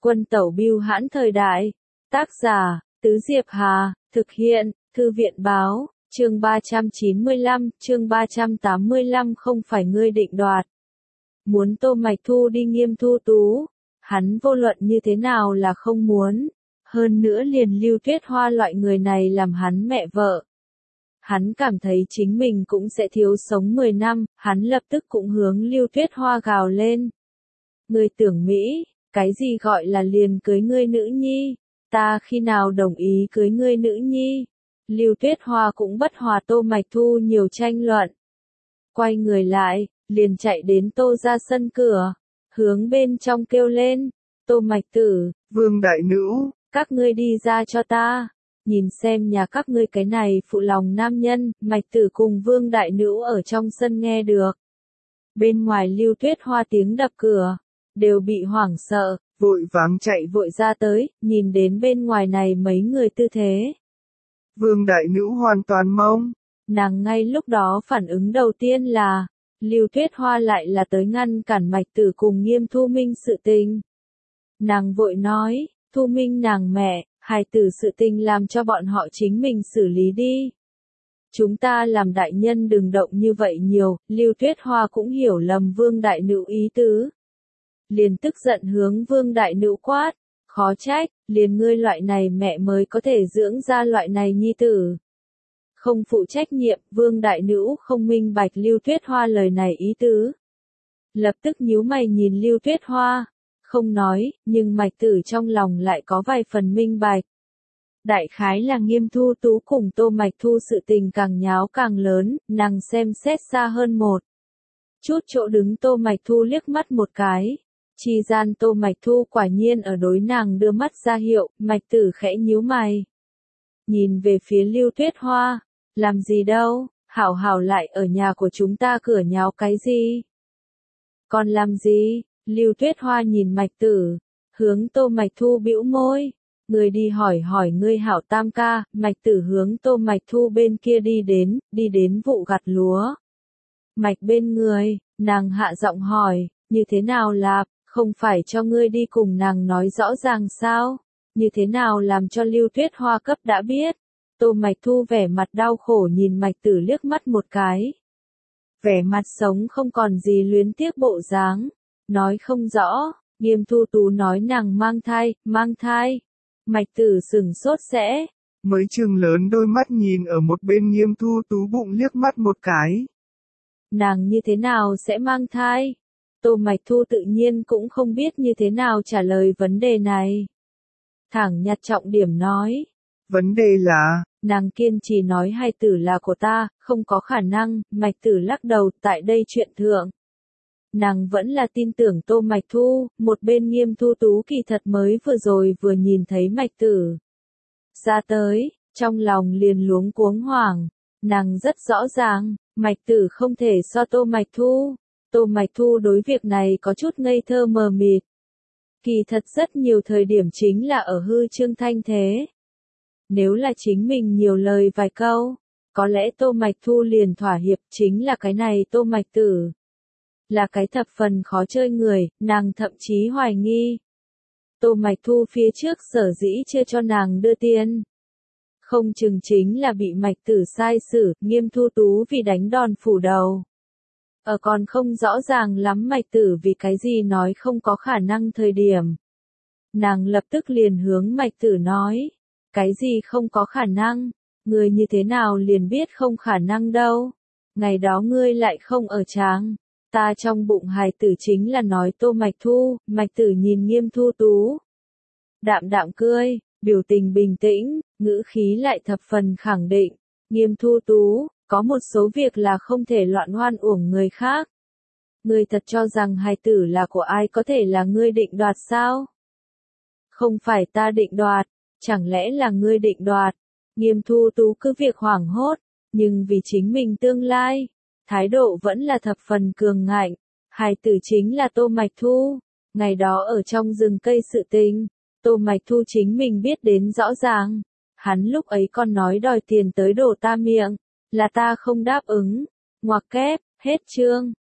Quân tẩu bưu hãn thời đại. Tác giả, Tứ Diệp Hà, thực hiện, Thư viện báo, chương 395, chương 385 không phải ngươi định đoạt. Muốn Tô Mạch Thu đi Nghiêm Thu Tú, hắn vô luận như thế nào là không muốn. Hơn nữa liền Lưu Tuyết Hoa loại người này làm hắn mẹ vợ. Hắn cảm thấy chính mình cũng sẽ thiếu sống 10 năm, hắn lập tức cũng hướng Lưu Tuyết Hoa gào lên. Ngươi tưởng Mỹ, cái gì gọi là liền cưới ngươi nữ nhi, ta khi nào đồng ý cưới ngươi nữ nhi. Lưu Tuyết Hoa cũng bất hòa Tô Mạch Thu nhiều tranh luận. Quay người lại, liền chạy đến Tô ra sân cửa, hướng bên trong kêu lên, Tô Mạch Tử, Vương đại nữ, các ngươi đi ra cho ta, nhìn xem nhà các ngươi cái này phụ lòng nam nhân. Mạch Tử cùng Vương đại nữ ở trong sân nghe được. Bên ngoài Lưu Tuyết Hoa tiếng đập cửa, đều bị hoảng sợ, vội vàng chạy vội ra tới, nhìn đến bên ngoài này mấy người tư thế. Vương đại nữ hoàn toàn mông. Nàng ngay lúc đó phản ứng đầu tiên là, Lưu Tuyết Hoa lại là tới ngăn cản Mạch Tử cùng Nghiêm Thu Minh sự tình. Nàng vội nói, Thu Minh nàng mẹ, hài tử sự tình làm cho bọn họ chính mình xử lý đi. Chúng ta làm đại nhân đừng động như vậy nhiều. Lưu Tuyết Hoa cũng hiểu lầm Vương đại nữ ý tứ. Liền tức giận hướng Vương đại nữ quát, khó trách, liền ngươi loại này mẹ mới có thể dưỡng ra loại này nhi tử. Không phụ trách nhiệm. Vương đại nữ không minh bạch Lưu Tuyết Hoa lời này ý tứ. Lập tức nhíu mày nhìn Lưu Tuyết Hoa, không nói, nhưng Mạch Tử trong lòng lại có vài phần minh bạch. Đại khái là Nghiêm Thu Tú cùng Tô Mạch Thu sự tình càng nháo càng lớn, nàng xem xét xa hơn một chút chỗ đứng Tô Mạch Thu liếc mắt một cái. Chi gian Tô Mạch Thu quả nhiên ở đối nàng đưa mắt ra hiệu. Mạch Tử khẽ nhíu mày, nhìn về phía Lưu Tuyết Hoa, làm gì đâu, hảo hảo lại ở nhà của chúng ta cửa nháo cái gì? Còn làm gì? Lưu Tuyết Hoa nhìn Mạch Tử, hướng Tô Mạch Thu bĩu môi, người đi hỏi hỏi ngươi hảo tam ca. Mạch Tử hướng Tô Mạch Thu bên kia đi đến vụ gặt lúa. Mạch bên người, nàng hạ giọng hỏi, như thế nào Lạp, không phải cho ngươi đi cùng nàng nói rõ ràng sao? Như thế nào làm cho Lưu Tuyết Hoa cấp đã biết? Tô Mạch Thu vẻ mặt đau khổ nhìn Mạch Tử liếc mắt một cái. Vẻ mặt sống không còn gì luyến tiếc bộ dáng, nói không rõ. Nghiêm Thu Tú nói nàng mang thai. Mạch Tử sừng sốt sẽ. Mới chừng lớn đôi mắt nhìn ở một bên Nghiêm Thu Tú bụng liếc mắt một cái. Nàng như thế nào sẽ mang thai? Tô Mạch Thu tự nhiên cũng không biết như thế nào trả lời vấn đề này. Thẳng nhặt trọng điểm nói. Vấn đề là, nàng kiên trì nói hài tử là của ta, không có khả năng. Mạch Tử lắc đầu. Tại đây chuyện thượng, nàng vẫn là tin tưởng Tô Mạch Thu. Một bên Nghiêm Thu Tú kỳ thật mới vừa nhìn thấy Mạch Tử ra tới, trong lòng liền luống cuống hoảng. Nàng rất rõ ràng, Mạch Tử không thể so Tô Mạch Thu. Tô Mạch Thu đối việc này có chút ngây thơ mờ mịt. Kỳ thật rất nhiều thời điểm chính là ở hư trương thanh thế. Nếu là chính mình nhiều lời vài câu, có lẽ Tô Mạch Thu liền thỏa hiệp. Chính là cái này Tô Mạch Tử là cái thập phần khó chơi người, nàng thậm chí hoài nghi. Tô Mạch Thu phía trước sở dĩ chưa cho nàng đưa tiền, không chừng chính là bị Mạch Tử sai xử. Nghiêm Thu Tú vì đánh đòn phủ đầu. Ở còn không rõ ràng lắm Mạch Tử vì cái gì nói không có khả năng thời điểm. Nàng lập tức liền hướng Mạch Tử nói, cái gì không có khả năng, ngươi như thế nào liền biết không khả năng đâu. Ngày đó ngươi lại không ở tráng, ta trong bụng hài tử chính là nói Tô Mạch Thu. Mạch Tử nhìn Nghiêm Thu Tú, đạm đạm cười, biểu tình bình tĩnh, ngữ khí lại thập phần khẳng định. Nghiêm Thu Tú, có một số việc là không thể loạn hoan uổng người khác. Ngươi thật cho rằng hài tử là của ai có thể là ngươi định đoạt sao? Không phải ta định đoạt, chẳng lẽ là ngươi định đoạt? Nghiêm Thu Tú cứ việc hoảng hốt, nhưng vì chính mình tương lai, thái độ vẫn là thập phần cường ngạnh. Hài tử chính là Tô Mạch Thu. Ngày đó ở trong rừng cây sự tình, Tô Mạch Thu chính mình biết đến rõ ràng. Hắn lúc ấy còn nói đòi tiền tới đổ ta miệng, là ta không đáp ứng. Ngoặc kép, hết chương.